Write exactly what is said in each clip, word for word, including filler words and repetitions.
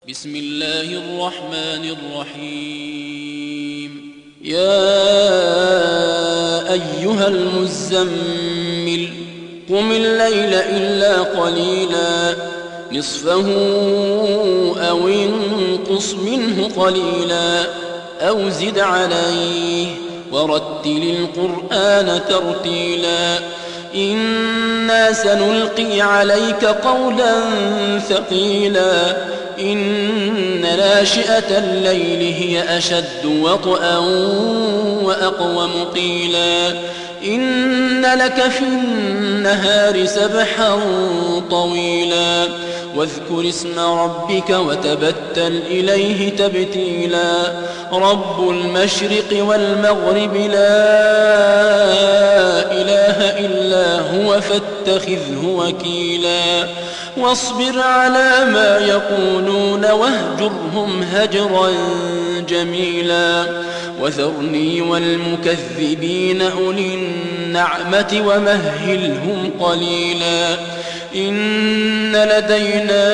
بسم الله الرحمن الرحيم. يا أيها المزمل قم الليل إلا قليلا نصفه أو انقص منه قليلا أو زد عليه ورتل القرآن ترتيلا إنا سنلقي عليك قولا ثقيلا إن ناشئة الليل هي أشد وطئا وأقوم قيلا إن لك في النهار سبحا طويلا واذكر اسم ربك وتبتل إليه تبتيلا رب المشرق والمغرب لا إله إلا هو فاتخذه وكيلا واصبر على ما يقولون واهجرهم هجرا جميلا وذرني والمكذبين أولي النعمة ومهلهم قليلا إن لدينا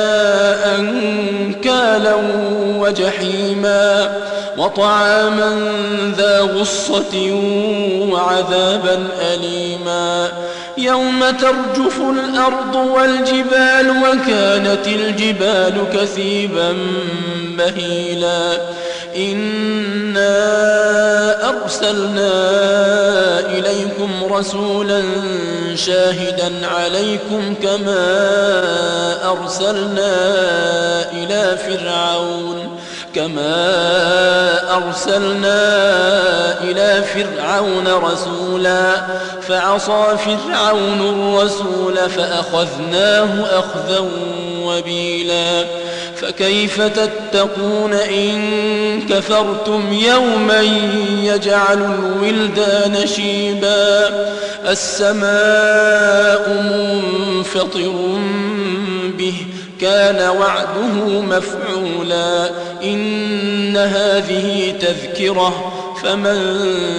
أنكالا وجحيما وطعاما ذا غصة وعذابا أليما يوم ترجف الأرض والجبال وكانت الجبال كثيبا مهيلا إنا أرسلنا إليكم رسولا شاهدا عليكم كما أرسلنا إلى فرعون كما أرسلنا إلى فرعون رسولا فعصى فرعون الرسول فأخذناه أخذا وبيلا فكيف تتقون إن كفرتم يوما يجعل الولدان شيبا السماء منفطر به كان وعده مفعولا إن هذه تذكرة فمن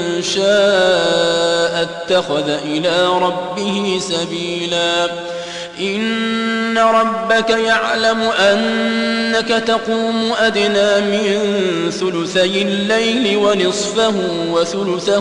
شاء اتخذ إلى ربه سبيلا إن ربك يعلم أنك تقوم أدنى من ثلثي الليل ونصفه وثلثه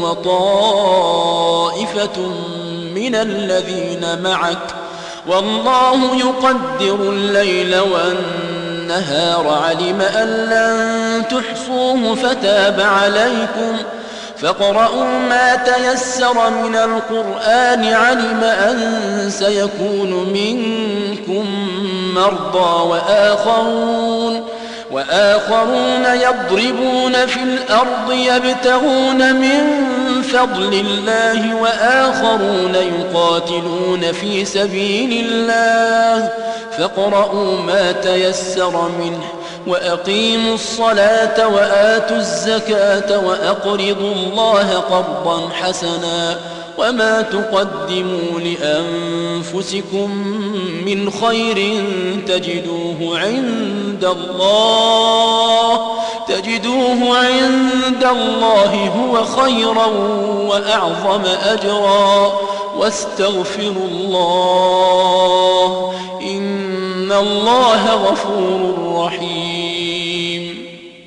وطائفة من الذين معك والله يقدر الليل والنهار علم أن لن تحصوه فتاب عليكم فاقرؤوا ما تيسر من القرآن علم أن سيكون منكم مرضى وآخرون وآخرون يضربون في الأرض يبتغون من فضل الله وآخرون يقاتلون في سبيل الله فاقرؤوا ما تيسر منه وأقيموا الصلاة وآتوا الزكاة وأقرضوا الله قرضا حسنا وما تقدموا لأنفسكم من خير تجدوه عند الله تجدوه عند الله هو خيرا وأعظم أجرا واستغفروا الله إن الله غفور رحيم.